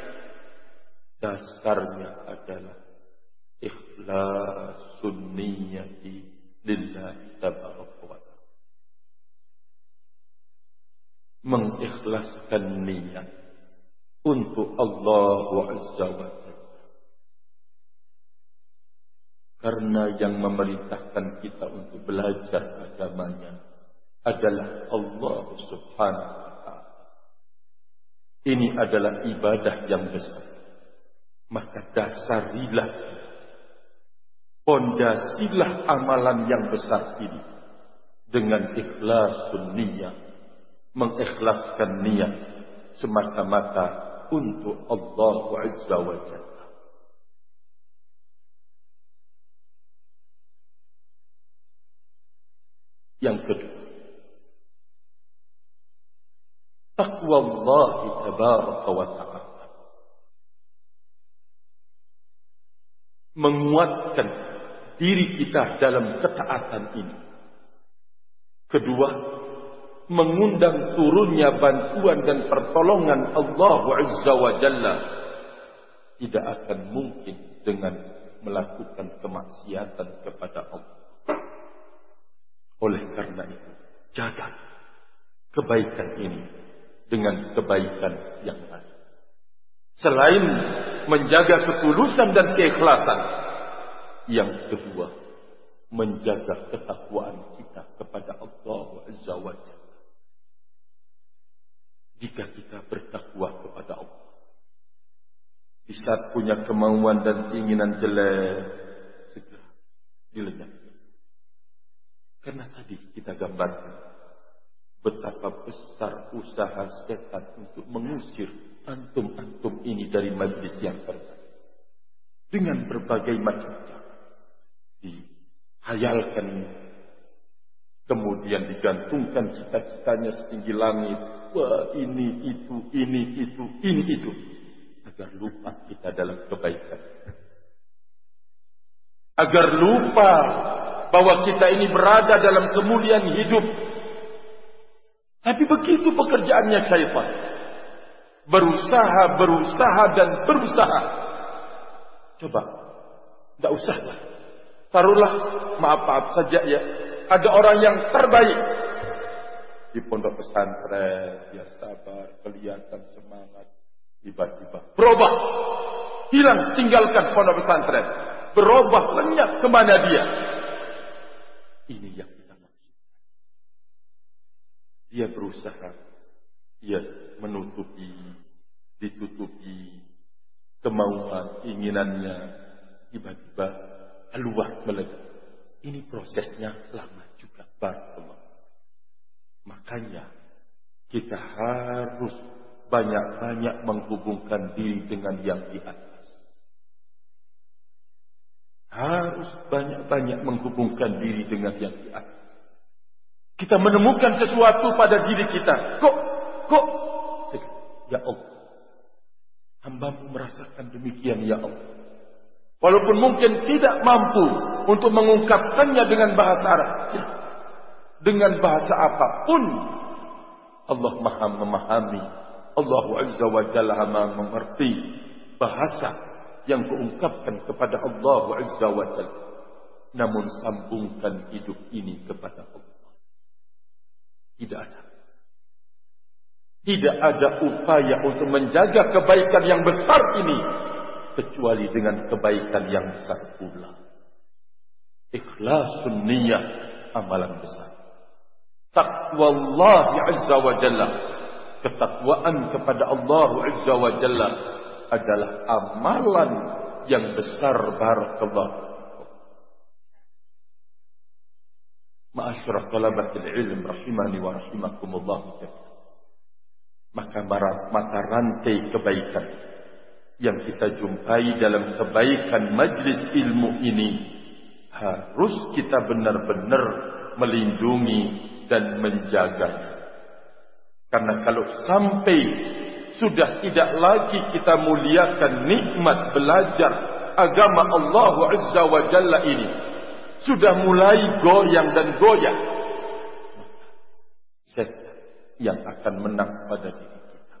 Dasarnya adalah ikhlasun niyati lillahi tabaraka wa ta'ala. Mengikhlaskan niat untuk Allah Azza wa Jalla. Karena yang memerintahkan kita untuk belajar agamanya adalah Allah Subhanahu wa ta'ala. Ini adalah ibadah yang besar. Maka dasarilah, pondasilah amalan yang besar ini dengan ikhlasun niyat. Mengikhlaskan niat semata-mata untuk Allah Azza wa Jalla. Yang kedua, taqwa Allah tabaraka wa ta'ala. Menguatkan diri kita dalam ketaatan ini. Kedua, mengundang turunnya bantuan dan pertolongan Allah Azza wa Jalla. Tidak akan mungkin dengan melakukan kemaksiatan kepada Allah. Oleh karena itu, jaga kebaikan ini dengan kebaikan yang lain. Selain menjaga ketulusan dan keikhlasan, yang kedua, menjaga ketakwaan kita kepada Allah Azza wa Jalla. Jika kita bertakwa kepada Allah, di saat punya kemauan dan keinginan jelek, segera dilenyapkan. Karena tadi kita gambarkan betapa besar usaha setan untuk mengusir antum-antum ini dari majlis yang terbaik. Dengan berbagai macam cara. Dihayalkan, kemudian digantungkan cita-citanya setinggi langit. Wah, ini itu, ini itu, ini itu. Agar lupa kita dalam kebaikan. Agar lupa bahwa kita ini berada dalam kemuliaan hidup. Tapi begitu pekerjaannya syaitan. Berusaha, berusaha dan berusaha. Coba, tidak usah lah. Taruhlah, maaf-maaf saja ya. Ada orang yang terbaik. Di pondok pesantren, dia sabar, kelihatan semangat. Tiba-tiba berubah. Hilang, tinggalkan pondok pesantren. Berubah, lenyap kemana dia. Ini yang kita maksud. Dia berusaha. Dia menutupi, ditutupi kemauan, keinginannya. Tiba-tiba keluar meledak. Ini prosesnya lama juga. Barakallah. Makanya kita harus banyak-banyak menghubungkan diri dengan yang di atas. Harus banyak-banyak menghubungkan diri dengan yang di atas. Kita menemukan sesuatu pada diri kita. Kok, kok, ya Allah, hamba-Mu merasakan demikian ya Allah. Walaupun mungkin tidak mampu untuk mengungkapkannya dengan bahasa Arab. Dengan bahasa apapun, Allah Maha memahami. Allah Azza wa Jalla Maha mengerti bahasa yang diungkapkan kepada Allah Azza wa Jalla. Namun sambungkan hidup ini kepada Allah. Tidak ada. Tidak ada upaya untuk menjaga kebaikan yang besar ini kecuali dengan kebaikan yang besar pula. Ikhlasun niyah, amalan besar. Taqwa Allah Azza wa Jalla, ketakwaan kepada Allah Azza wa Jalla adalah amalan yang besar. Barakallahu. Ma'asyiral talabatul ilm rahimani wa rahimakumullah. Maka mata rantai kebaikan yang kita jumpai dalam kebaikan majlis ilmu ini harus kita benar-benar melindungi dan menjaganya. Karena kalau sampai sudah tidak lagi kita muliakan nikmat belajar agama Allah Azza wa Jalla ini, sudah mulai goyang dan goyah, setan yang akan menang pada diri kita.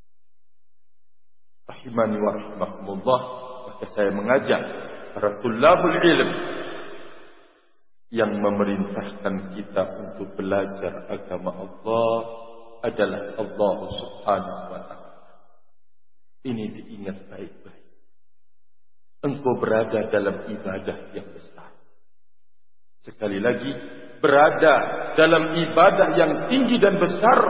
Rahimani wa rahimakumullah. Maka saya mengajak para tulabul ilm yang memerintahkan kita untuk belajar agama Allah adalah Allah Subhanahu wa ta'ala. Ini diingat baik-baik. Engkau berada dalam ibadah yang besar. Sekali lagi, berada dalam ibadah yang tinggi dan besar.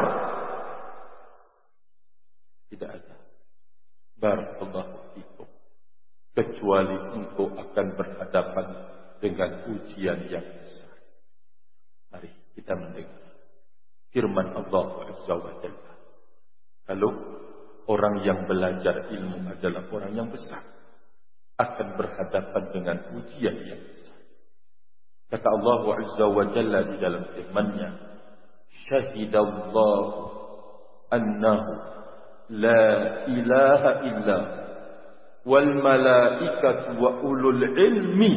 Tidak ada barakallahu fikum kecuali engkau akan berhadapan dengan ujian yang besar. Mari kita mendengar firman Allah Azza wa Jalla. Kalau orang yang belajar ilmu adalah orang yang besar, akan berhadapan dengan ujian yang besar. Kata Allah Azza wa Jalla di dalam firman-Nya, "Syahidallahu annahu la ilaha illa wal malaikatu wa ulul ilmi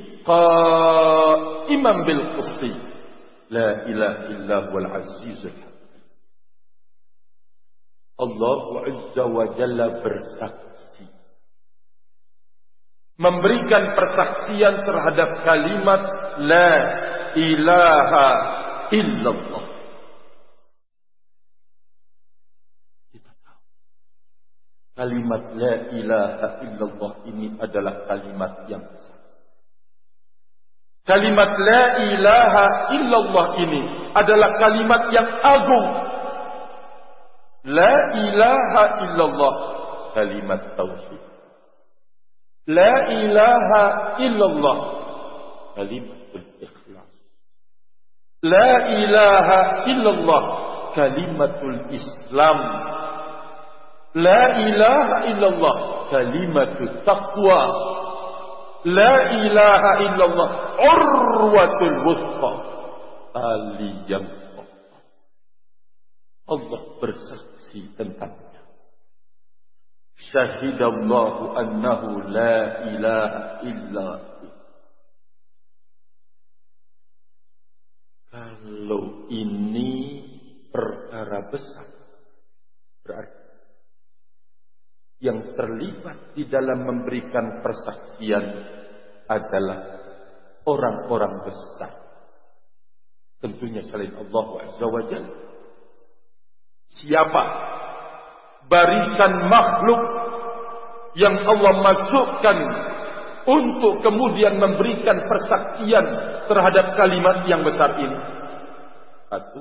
qa'iman bil qisti la ilaha illa wal azizul hakim." Allah Azza wa Jalla bersaksi, memberikan persaksian terhadap kalimat la ilaha illallah. Kita tahu kalimat la ilaha illallah ini adalah kalimat yang besar. Kalimat la ilaha illallah ini adalah kalimat yang agung. La ilaha illallah, kalimat tauhid. La ilaha illallah, kalimatul ikhlas. La ilaha illallah, kalimatul Islam. La ilaha illallah, kalimatul taqwa. La ilaha illallah, urwatul wusta, tali yang kokoh. Allah bersaksi tentangnya. Syahidallahu annahu la ilaha illa hu. Kalau ini perkara besar, berarti yang terlibat di dalam memberikan persaksian adalah orang-orang besar. Tentunya selain Allah Azza wa Jalla. Siapa barisan makhluk yang Allah masukkan untuk kemudian memberikan persaksian terhadap kalimat yang besar ini? Satu,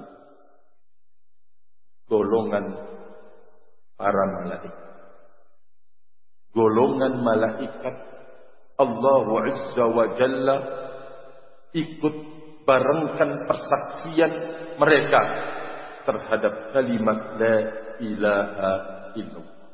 golongan para malaikat. Golongan malaikat Allah Azza wa Jalla ikut barengkan persaksian mereka terhadap kalimat la ilaha illallah.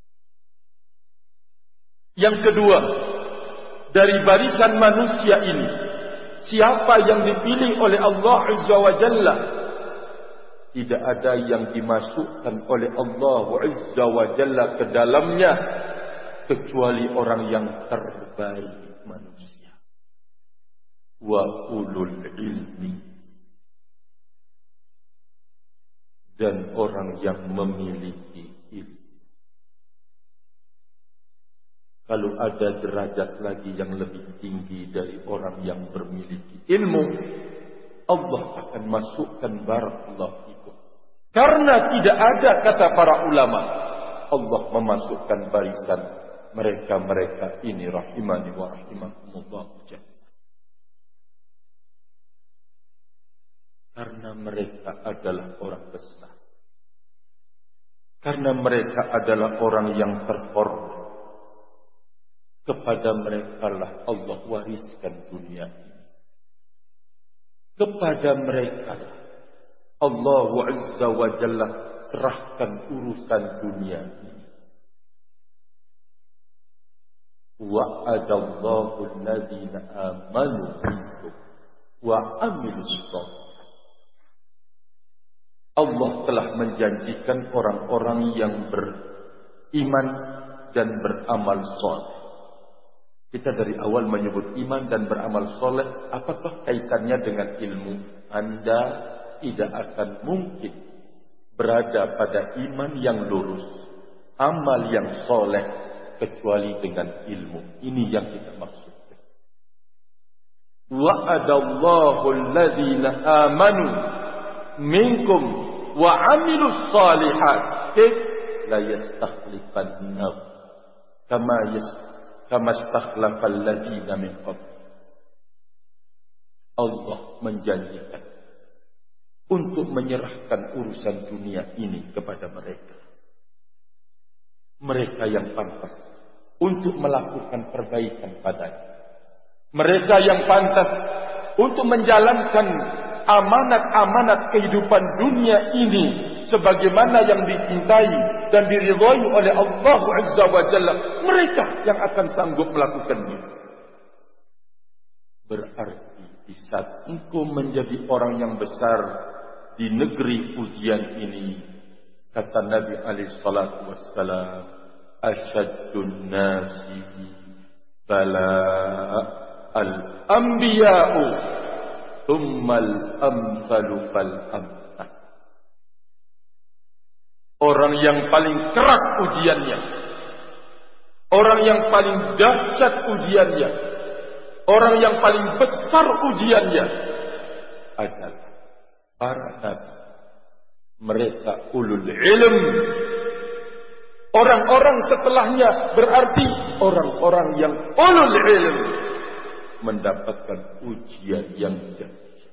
Yang kedua, dari barisan manusia ini, siapa yang dipilih oleh Allah Azza wa Jalla? Tidak ada yang dimasukkan oleh Allah Azza wa Jalla ke dalamnya kecuali orang yang terbaik manusia. Wa ulul ilmi, dan orang yang memiliki ilmu. Kalau ada derajat lagi yang lebih tinggi dari orang yang memiliki ilmu, Allah akan masukkan barakallahu fikum. Karena tidak ada, kata para ulama, Allah memasukkan barisan mereka-mereka ini rahimani wa rahimakumullah. Karena mereka adalah orang besar. Karena mereka adalah orang yang terhormat. kepada mereka lah Allah wariskan dunia ini. Kepada mereka lah Allah Azza wa Jalla serahkan urusan dunia ini. Wa'adallahu alladhina amanu minkum wa amilus shalihat. Allah telah menjanjikan orang-orang yang beriman dan beramal soleh. Kita dari awal menyebut iman dan beramal soleh. Apakah kaitannya dengan ilmu? Anda tidak akan mungkin berada pada iman yang lurus, amal yang soleh, kecuali dengan ilmu. Ini yang kita maksudkan. Wa'adallahu alladhina amanu minkum wa amilus shalihat la yastakhlifannahum kama yas kama istakhlafal ladzina min qabl. Allah menjanjikan untuk menyerahkan urusan dunia ini kepada mereka. Mereka yang pantas untuk melakukan perbaikan padanya. Mereka yang pantas untuk menjalankan amanat-amanat kehidupan dunia ini sebagaimana yang dicintai dan diridhai oleh Allah Azza wa Jalla. Mereka yang akan sanggup melakukannya. Berarti di saat engkau menjadi orang yang besar di negeri ujian ini, kata Nabi alaihi salatu wassalam, asyaddun nasi bala al-anbiya'u thummal amsalu fal amsal. Orang yang paling keras ujiannya, orang yang paling dahsyat ujiannya, orang yang paling besar ujiannya adalah para nabi. Mereka ulul ilm. Orang-orang setelahnya berarti orang-orang yang ulul ilm mendapatkan ujian yang dahsyat.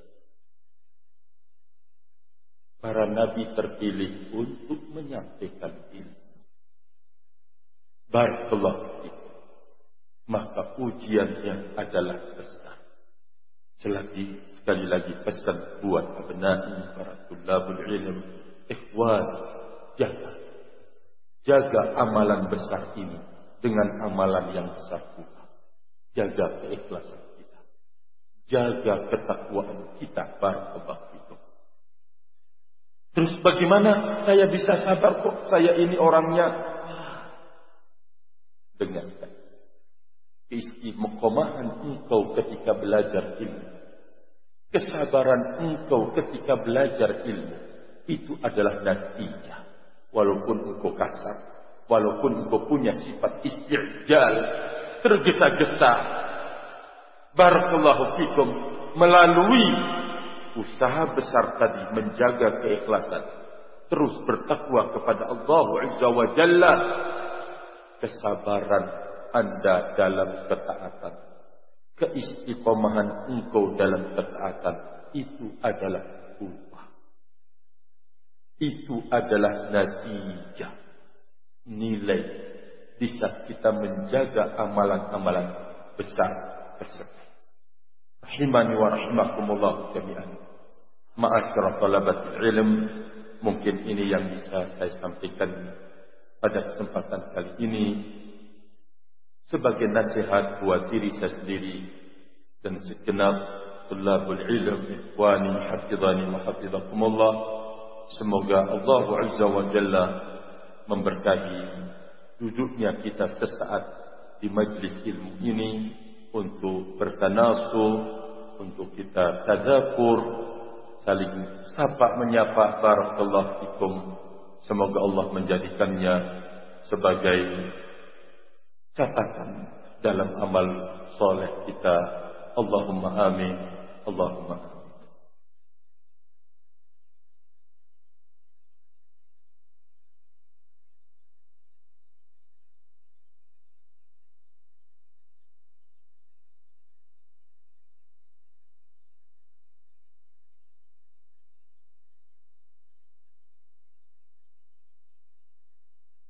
Para nabi terpilih untuk menyampaikan ilmu. Barakallahu fikum. Maka ujiannya adalah besar. Selagi sekali lagi pesan buat abna'i para tulabul ilm, ikhwan, jaga jaga amalan besar ini dengan amalan yang besar pula. Jaga keikhlasan kita, jaga ketakwaan kita. Barakallahu fikum. Terus bagaimana saya bisa sabar kok saya ini orangnya? Dengarkan. Istiqomahan engkau ketika belajar ilmu, kesabaran engkau ketika belajar ilmu, itu adalah natijah. Walaupun engkau kasar, walaupun engkau punya sifat isti'jal, tergesa-gesa, barakallahu fikum, melalui usaha besar tadi menjaga keikhlasan, terus bertakwa kepada Allah Azza wa Jalla, kesabaran Anda dalam ketaatan, keistiqomahan engkau dalam ketaatan, itu adalah upah, itu adalah natijah, nilai di saat kita menjaga amalan-amalan besar tersebut. Rahimani wa rahimakumullah jami'an. Ma'asyara talabatul ilm, mungkin ini yang bisa saya sampaikan pada kesempatan kali ini sebagai nasihat buat diri saya sendiri dan segenap tulabul ilm, ikhwani hafizani wa hafizakumullah. Semoga Allah Azza wa Jalla memberkahi duduknya kita sesaat di majlis ilmu ini untuk bertanasuh, untuk kita tadzakur, saling sapa menyapa. Barakallahu fikum. Semoga Allah menjadikannya sebagai catatan dalam amal soleh kita. Allahumma amin. Allahumma amin.